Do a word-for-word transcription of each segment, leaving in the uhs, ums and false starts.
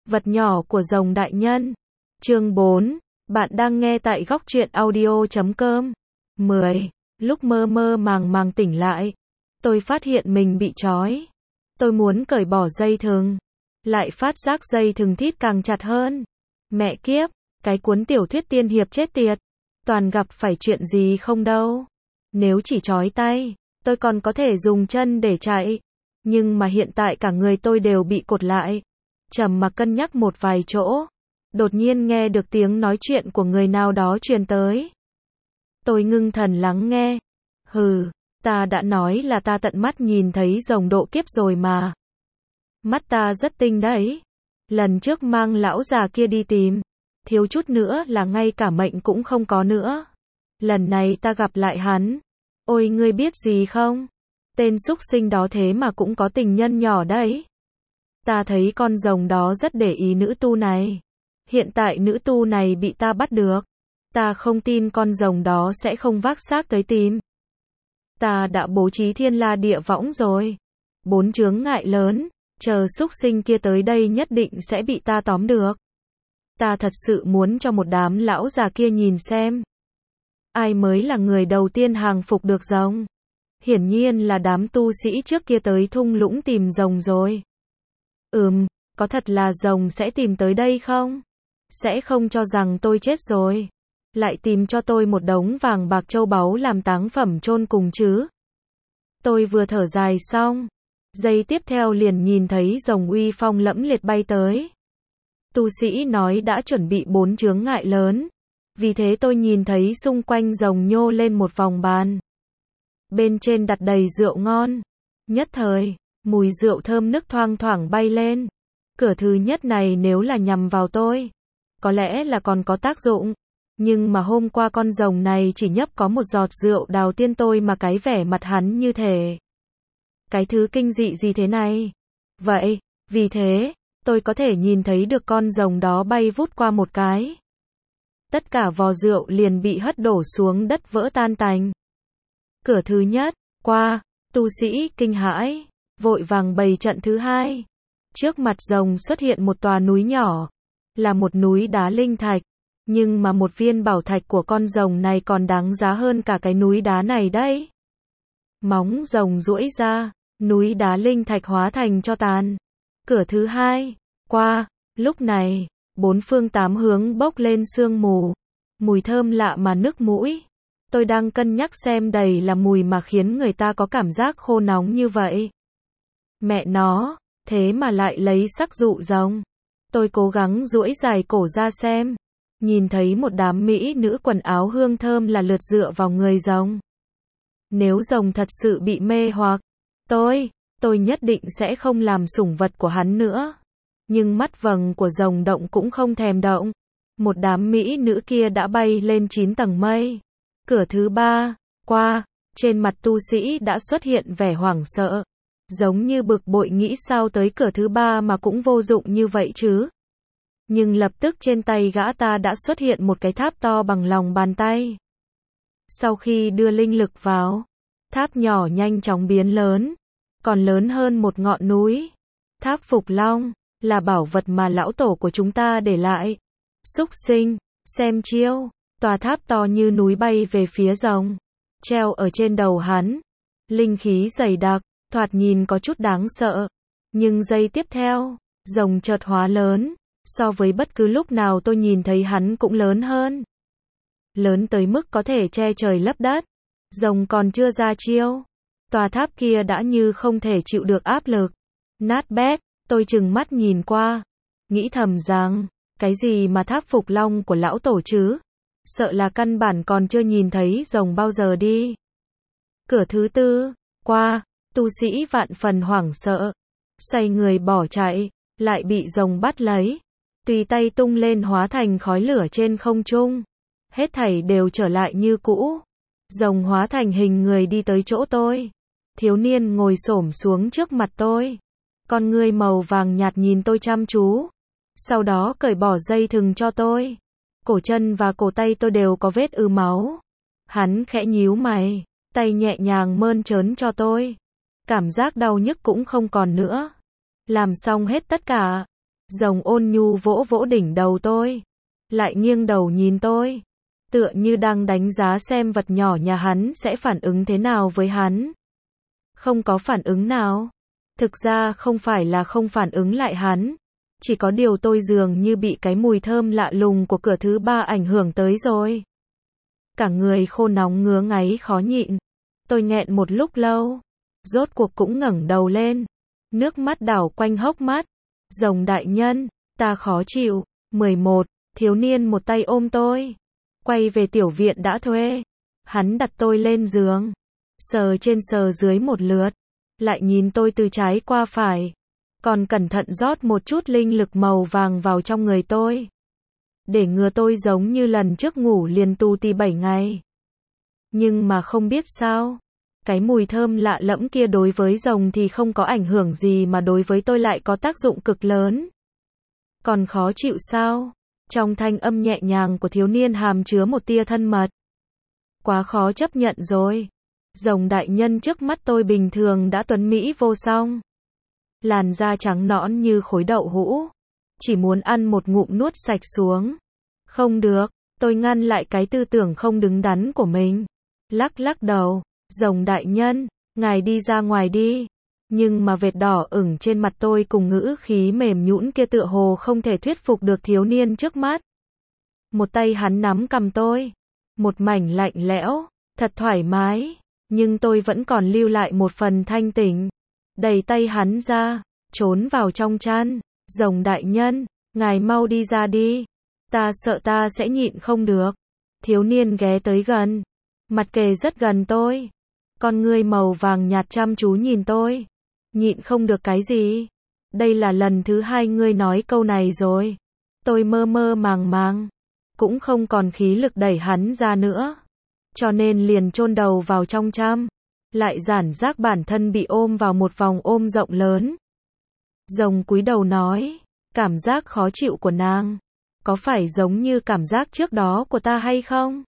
Vật nhỏ của rồng đại nhân. Chương bốn. Bạn đang nghe tại góc truyện audio chấm com. mười. Lúc mơ mơ màng màng tỉnh lại, tôi phát hiện mình bị trói. Tôi muốn cởi bỏ dây thừng, lại phát giác dây thừng thít càng chặt hơn. Mẹ kiếp, cái cuốn tiểu thuyết tiên hiệp chết tiệt. Toàn gặp phải chuyện gì không đâu. Nếu chỉ trói tay, tôi còn có thể dùng chân để chạy. Nhưng mà hiện tại cả người tôi đều bị cột lại. Trầm mặc cân nhắc một vài chỗ, đột nhiên nghe được tiếng nói chuyện của người nào đó truyền tới. Tôi ngưng thần lắng nghe. Hừ, ta đã nói là ta tận mắt nhìn thấy rồng độ kiếp rồi mà. Mắt ta rất tinh đấy. Lần trước mang lão già kia đi tìm, thiếu chút nữa là ngay cả mệnh cũng không có nữa. Lần này ta gặp lại hắn. Ôi ngươi biết gì không? Tên súc sinh đó thế mà cũng có tình nhân nhỏ đấy. Ta thấy con rồng đó rất để ý nữ tu này. Hiện tại nữ tu này bị ta bắt được. Ta không tin con rồng đó sẽ không vác xác tới tìm. Ta đã bố trí thiên la địa võng rồi. Bốn chướng ngại lớn, chờ súc sinh kia tới đây nhất định sẽ bị ta tóm được. Ta thật sự muốn cho một đám lão già kia nhìn xem. Ai mới là người đầu tiên hàng phục được rồng? Hiển nhiên là đám tu sĩ trước kia tới thung lũng tìm rồng rồi. Ừm, có thật là rồng sẽ tìm tới đây không? Sẽ không cho rằng tôi chết rồi, lại tìm cho tôi một đống vàng bạc châu báu làm táng phẩm chôn cùng chứ. Tôi vừa thở dài xong, giây tiếp theo liền nhìn thấy rồng uy phong lẫm liệt bay tới. Tu sĩ nói đã chuẩn bị bốn chướng ngại lớn, vì thế tôi nhìn thấy xung quanh rồng nhô lên một vòng bàn. Bên trên đặt đầy rượu ngon. Nhất thời, mùi rượu thơm nức thoang thoảng bay lên. Cửa thứ nhất này nếu là nhằm vào tôi, có lẽ là còn có tác dụng. Nhưng mà hôm qua con rồng này chỉ nhấp có một giọt rượu đào tiên tôi mà cái vẻ mặt hắn như thể. Cái thứ kinh dị gì thế này? Vậy, vì thế, tôi có thể nhìn thấy được con rồng đó bay vút qua một cái. Tất cả vò rượu liền bị hất đổ xuống đất vỡ tan tành. Cửa thứ nhất, qua, tu sĩ kinh hãi, vội vàng bày trận thứ hai. Trước mặt rồng xuất hiện một tòa núi nhỏ, là một núi đá linh thạch, nhưng mà một viên bảo thạch của con rồng này còn đáng giá hơn cả cái núi đá này đấy. Móng rồng duỗi ra, núi đá linh thạch hóa thành tro tàn. Cửa thứ hai, qua, lúc này, bốn phương tám hướng bốc lên sương mù, mùi thơm lạ mà nức mũi. Tôi đang cân nhắc xem đầy là mùi mà khiến người ta có cảm giác khô nóng như vậy. Mẹ nó, thế mà lại lấy sắc dụ rồng. Tôi cố gắng duỗi dài cổ ra xem, nhìn thấy một đám mỹ nữ quần áo hương thơm là lượt dựa vào người rồng. Nếu rồng thật sự bị mê hoặc, tôi, tôi nhất định sẽ không làm sủng vật của hắn nữa. Nhưng mắt vầng của rồng động cũng không thèm động. Một đám mỹ nữ kia đã bay lên chín tầng mây. Cửa thứ ba, qua, trên mặt tu sĩ đã xuất hiện vẻ hoảng sợ. Giống như bực bội nghĩ sao tới cửa thứ ba mà cũng vô dụng như vậy chứ. Nhưng lập tức trên tay gã ta đã xuất hiện một cái tháp to bằng lòng bàn tay. Sau khi đưa linh lực vào, tháp nhỏ nhanh chóng biến lớn, còn lớn hơn một ngọn núi. Tháp Phục Long, là bảo vật mà lão tổ của chúng ta để lại. Súc sinh, xem chiêu. Tòa tháp to như núi bay về phía rồng, treo ở trên đầu hắn. Linh khí dày đặc, thoạt nhìn có chút đáng sợ. Nhưng giây tiếp theo, rồng chợt hóa lớn. So với bất cứ lúc nào tôi nhìn thấy hắn cũng lớn hơn. Lớn tới mức có thể che trời lấp đất. Rồng còn chưa ra chiêu, tòa tháp kia đã như không thể chịu được áp lực. Nát bét, tôi trừng mắt nhìn qua. Nghĩ thầm rằng, cái gì mà tháp Phục Long của lão tổ chứ? Sợ là căn bản còn chưa nhìn thấy rồng bao giờ đi. Cửa thứ tư, qua, tu sĩ vạn phần hoảng sợ, xoay người bỏ chạy, lại bị rồng bắt lấy. Tùy tay tung lên hóa thành khói lửa trên không trung. Hết thảy đều trở lại như cũ. Rồng hóa thành hình người đi tới chỗ tôi. Thiếu niên ngồi xổm xuống trước mặt tôi. Con ngươi màu vàng nhạt nhìn tôi chăm chú. Sau đó cởi bỏ dây thừng cho tôi. Cổ chân và cổ tay tôi đều có vết ứ máu. Hắn khẽ nhíu mày, tay nhẹ nhàng mơn trớn cho tôi. Cảm giác đau nhức cũng không còn nữa. Làm xong hết tất cả, Rồng ôn nhu vỗ vỗ đỉnh đầu tôi, lại nghiêng đầu nhìn tôi, tựa như đang đánh giá xem vật nhỏ nhà hắn sẽ phản ứng thế nào với hắn. Không có phản ứng nào. Thực ra không phải là không phản ứng lại hắn, chỉ có điều tôi dường như bị cái mùi thơm lạ lùng của cửa thứ ba ảnh hưởng tới rồi. Cả người khô nóng ngứa ngáy khó nhịn. Tôi nghẹn một lúc lâu, rốt cuộc cũng ngẩng đầu lên, nước mắt đảo quanh hốc mắt. Rồng đại nhân, ta khó chịu. mười một, thiếu niên một tay ôm tôi, quay về tiểu viện đã thuê. Hắn đặt tôi lên giường, sờ trên sờ dưới một lượt, lại nhìn tôi từ trái qua phải, còn cẩn thận rót một chút linh lực màu vàng vào trong người tôi, để ngừa tôi giống như lần trước ngủ liền tù tì bảy ngày. Nhưng mà không biết sao, cái mùi thơm lạ lẫm kia đối với rồng thì không có ảnh hưởng gì mà đối với tôi lại có tác dụng cực lớn. Còn khó chịu sao? Trong thanh âm nhẹ nhàng của thiếu niên hàm chứa một tia thân mật. Quá khó chấp nhận rồi. Rồng đại nhân trước mắt tôi bình thường đã tuấn mỹ vô song. Làn da trắng nõn như khối đậu hũ. Chỉ muốn ăn một ngụm nuốt sạch xuống. Không được, tôi ngăn lại cái tư tưởng không đứng đắn của mình. Lắc lắc đầu, rồng đại nhân, ngài đi ra ngoài đi. Nhưng mà vệt đỏ ửng trên mặt tôi cùng ngữ khí mềm nhũn kia tựa hồ không thể thuyết phục được thiếu niên trước mắt. Một tay hắn nắm cằm tôi, một mảnh lạnh lẽo, thật thoải mái, nhưng tôi vẫn còn lưu lại một phần thanh tỉnh. Đẩy tay hắn ra, trốn vào trong chăn. Rồng đại nhân, ngài mau đi ra đi, ta sợ ta sẽ nhịn không được. Thiếu niên ghé tới gần, mặt kề rất gần tôi, con ngươi màu vàng nhạt chăm chú nhìn tôi. Nhịn không được cái gì? Đây là lần thứ hai ngươi nói câu này rồi. Tôi mơ mơ màng màng, cũng không còn khí lực đẩy hắn ra nữa, cho nên liền chôn đầu vào trong chăn, lại giản giác bản thân bị ôm vào một vòng ôm rộng lớn. Rồng cúi đầu nói, cảm giác khó chịu của nàng, có phải giống như cảm giác trước đó của ta hay không?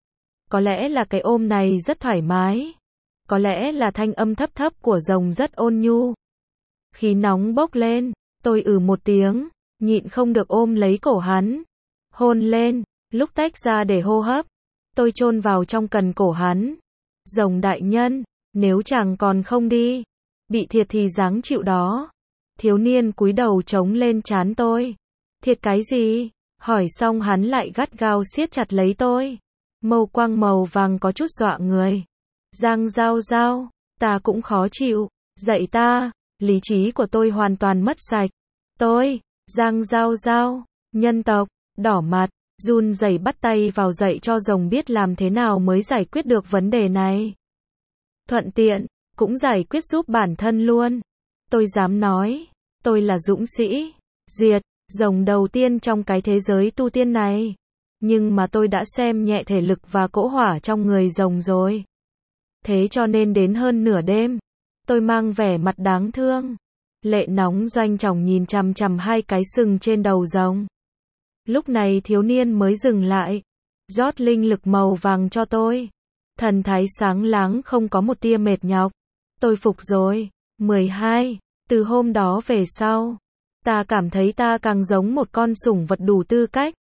Có lẽ là cái ôm này rất thoải mái. Có lẽ là thanh âm thấp thấp của rồng rất ôn nhu. Khí nóng bốc lên, tôi ừ một tiếng, nhịn không được ôm lấy cổ hắn. Hôn lên, lúc tách ra để hô hấp, tôi chôn vào trong cần cổ hắn. Rồng đại nhân, nếu chàng còn không đi, bị thiệt thì dáng chịu đó. Thiếu niên cúi đầu chống lên trán tôi. Thiệt cái gì? Hỏi xong hắn lại gắt gao siết chặt lấy tôi. Mâu quang màu vàng có chút dọa người. Giang Giao Giao, ta cũng khó chịu, dạy ta. Lý trí của tôi hoàn toàn mất sạch. Tôi, Giang Giao Giao, nhân tộc, đỏ mặt, run rẩy bắt tay vào dạy cho rồng biết làm thế nào mới giải quyết được vấn đề này. Thuận tiện, cũng giải quyết giúp bản thân luôn. Tôi dám nói, tôi là dũng sĩ, diệt, rồng đầu tiên trong cái thế giới tu tiên này. Nhưng mà tôi đã xem nhẹ thể lực và cỗ hỏa trong người rồng rồi. Thế cho nên đến hơn nửa đêm, tôi mang vẻ mặt đáng thương, lệ nóng doanh trọng nhìn chằm chằm hai cái sừng trên đầu rồng. Lúc này thiếu niên mới dừng lại, rót linh lực màu vàng cho tôi. Thần thái sáng láng không có một tia mệt nhọc. Tôi phục rồi. mười hai. Từ hôm đó về sau, ta cảm thấy ta càng giống một con sủng vật đủ tư cách.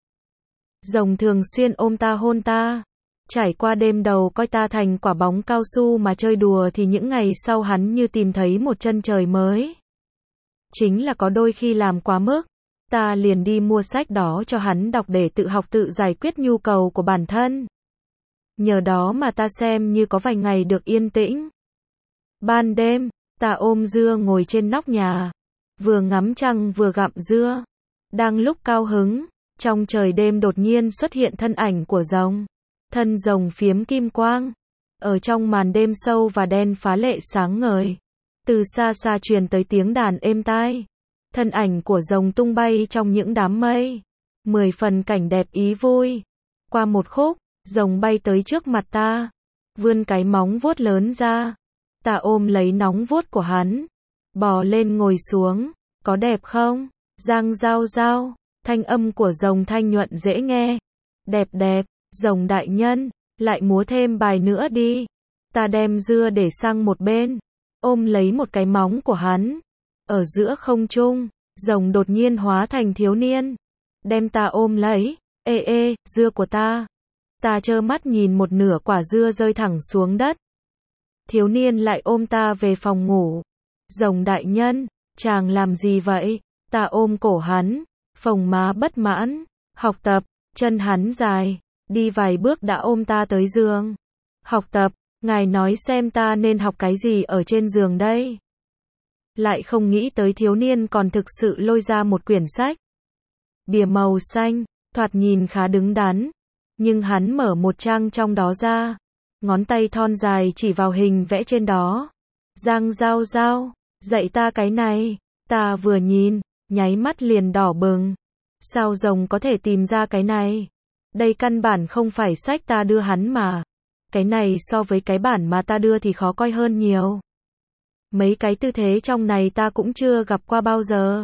Rồng thường xuyên ôm ta hôn ta. Trải qua đêm đầu coi ta thành quả bóng cao su mà chơi đùa thì những ngày sau hắn như tìm thấy một chân trời mới. Chính là có đôi khi làm quá mức, ta liền đi mua sách đó cho hắn đọc để tự học tự giải quyết nhu cầu của bản thân. Nhờ đó mà ta xem như có vài ngày được yên tĩnh. Ban đêm, ta ôm dưa ngồi trên nóc nhà, vừa ngắm trăng vừa gặm dưa. Đang lúc cao hứng, trong trời đêm đột nhiên xuất hiện thân ảnh của rồng. Thân rồng phiếm kim quang, ở trong màn đêm sâu và đen phá lệ sáng ngời. Từ xa xa truyền tới tiếng đàn êm tai. Thân ảnh của rồng tung bay trong những đám mây. Mười phần cảnh đẹp ý vui. Qua một khúc, rồng bay tới trước mặt ta, vươn cái móng vuốt lớn ra. Ta ôm lấy nóng vuốt của hắn, bò lên ngồi xuống. Có đẹp không? Giang Giao Giao, thanh âm của rồng thanh nhuận dễ nghe. Đẹp đẹp. Rồng đại nhân, lại múa thêm bài nữa đi. Ta đem dưa để sang một bên, ôm lấy một cái móng của hắn. Ở giữa không trung, Rồng đột nhiên hóa thành thiếu niên, đem ta ôm lấy. Ê ê, dưa của ta. Ta trơ mắt nhìn một nửa quả dưa rơi thẳng xuống đất. Thiếu niên lại ôm ta về phòng ngủ. Rồng đại nhân, chàng làm gì vậy? Ta ôm cổ hắn, phồng má bất mãn. Học tập, chân hắn dài, đi vài bước đã ôm ta tới giường. Học tập, ngài nói xem ta nên học cái gì ở trên giường đây? Lại không nghĩ tới thiếu niên còn thực sự lôi ra một quyển sách. Bìa màu xanh, thoạt nhìn khá đứng đắn. Nhưng hắn mở một trang trong đó ra. Ngón tay thon dài chỉ vào hình vẽ trên đó. Giang Giao Giao, dạy ta cái này. Ta vừa nhìn, nháy mắt liền đỏ bừng. Sao rồng có thể tìm ra cái này? Đây căn bản không phải sách ta đưa hắn mà. Cái này so với cái bản mà ta đưa thì khó coi hơn nhiều. Mấy cái tư thế trong này ta cũng chưa gặp qua bao giờ.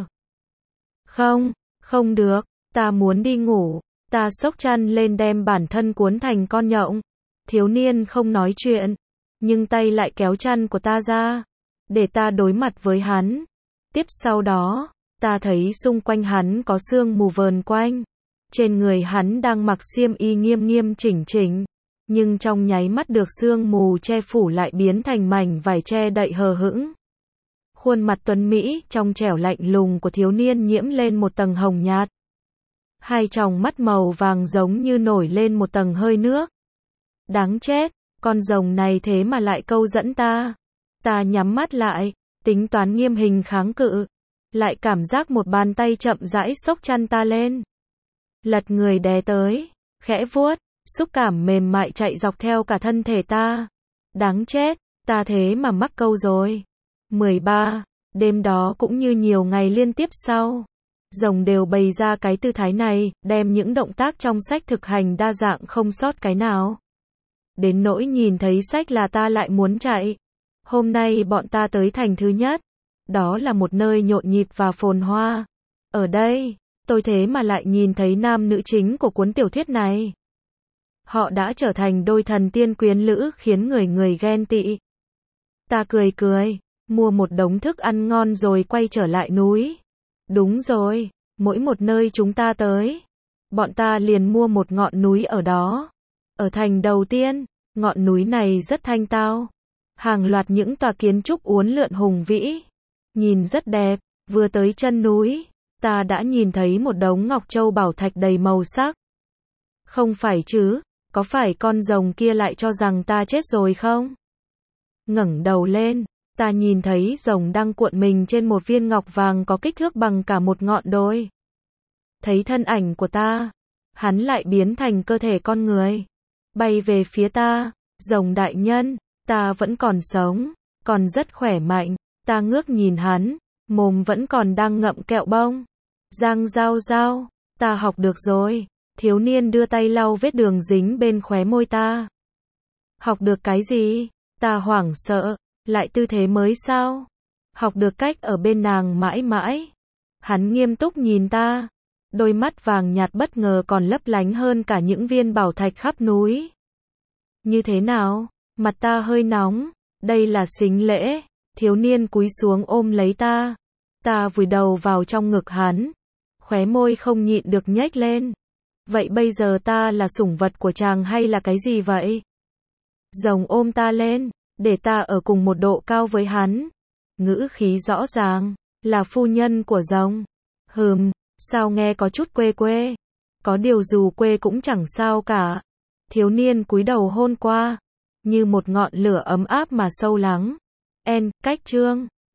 Không, không được, ta muốn đi ngủ. Ta xốc chăn lên đem bản thân cuốn thành con nhộng. Thiếu niên không nói chuyện, nhưng tay lại kéo chăn của ta ra, để ta đối mặt với hắn. Tiếp sau đó, ta thấy xung quanh hắn có sương mù vờn quanh. Trên người hắn đang mặc xiêm y nghiêm nghiêm chỉnh chỉnh, nhưng trong nháy mắt được sương mù che phủ lại biến thành mảnh vải che đậy hờ hững. Khuôn mặt tuấn mỹ, trong trẻo lạnh lùng của thiếu niên nhiễm lên một tầng hồng nhạt. Hai tròng mắt màu vàng giống như nổi lên một tầng hơi nước. Đáng chết, con rồng này thế mà lại câu dẫn ta. Ta nhắm mắt lại, tính toán nghiêm hình kháng cự. Lại cảm giác một bàn tay chậm rãi xốc chăn ta lên. Lật người đè tới, khẽ vuốt, xúc cảm mềm mại chạy dọc theo cả thân thể ta. Đáng chết, ta thế mà mắc câu rồi. mười ba. Đêm đó cũng như nhiều ngày liên tiếp sau. Rồng đều bày ra cái tư thái này, đem những động tác trong sách thực hành đa dạng không sót cái nào. Đến nỗi nhìn thấy sách là ta lại muốn chạy. Hôm nay bọn ta tới thành thứ nhất. Đó là một nơi nhộn nhịp và phồn hoa. Ở đây, tôi thế mà lại nhìn thấy nam nữ chính của cuốn tiểu thuyết này. Họ đã trở thành đôi thần tiên quyến lữ khiến người người ghen tị. Ta cười cười, mua một đống thức ăn ngon rồi quay trở lại núi. Đúng rồi, mỗi một nơi chúng ta tới, bọn ta liền mua một ngọn núi ở đó. Ở thành đầu tiên, ngọn núi này rất thanh tao. Hàng loạt những tòa kiến trúc uốn lượn hùng vĩ. Nhìn rất đẹp, vừa tới chân núi, ta đã nhìn thấy một đống ngọc châu bảo thạch đầy màu sắc. Không phải chứ, có phải con rồng kia lại cho rằng ta chết rồi không? Ngẩng đầu lên, ta nhìn thấy rồng đang cuộn mình trên một viên ngọc vàng có kích thước bằng cả một ngọn đồi. Thấy thân ảnh của ta, hắn lại biến thành cơ thể con người, bay về phía ta. Rồng đại nhân, ta vẫn còn sống, còn rất khỏe mạnh. Ta ngước nhìn hắn, mồm vẫn còn đang ngậm kẹo bông. Giang Giao Giao, ta học được rồi. Thiếu niên đưa tay lau vết đường dính bên khóe môi ta. Học được cái gì? Ta hoảng sợ, lại tư thế mới sao? Học được cách ở bên nàng mãi mãi. Hắn nghiêm túc nhìn ta, đôi mắt vàng nhạt bất ngờ còn lấp lánh hơn cả những viên bảo thạch khắp núi. Như thế nào? Mặt ta hơi nóng, đây là sính lễ. Thiếu niên cúi xuống ôm lấy ta. Ta vùi đầu vào trong ngực hắn, khóe môi không nhịn được nhếch lên. Vậy bây giờ ta là sủng vật của chàng hay là cái gì vậy? Rồng ôm ta lên, để ta ở cùng một độ cao với hắn. Ngữ khí rõ ràng, là phu nhân của rồng. Hừm, sao nghe có chút quê quê. Có điều dù quê cũng chẳng sao cả. Thiếu niên cúi đầu hôn qua, như một ngọn lửa ấm áp mà sâu lắng. En, cách chương.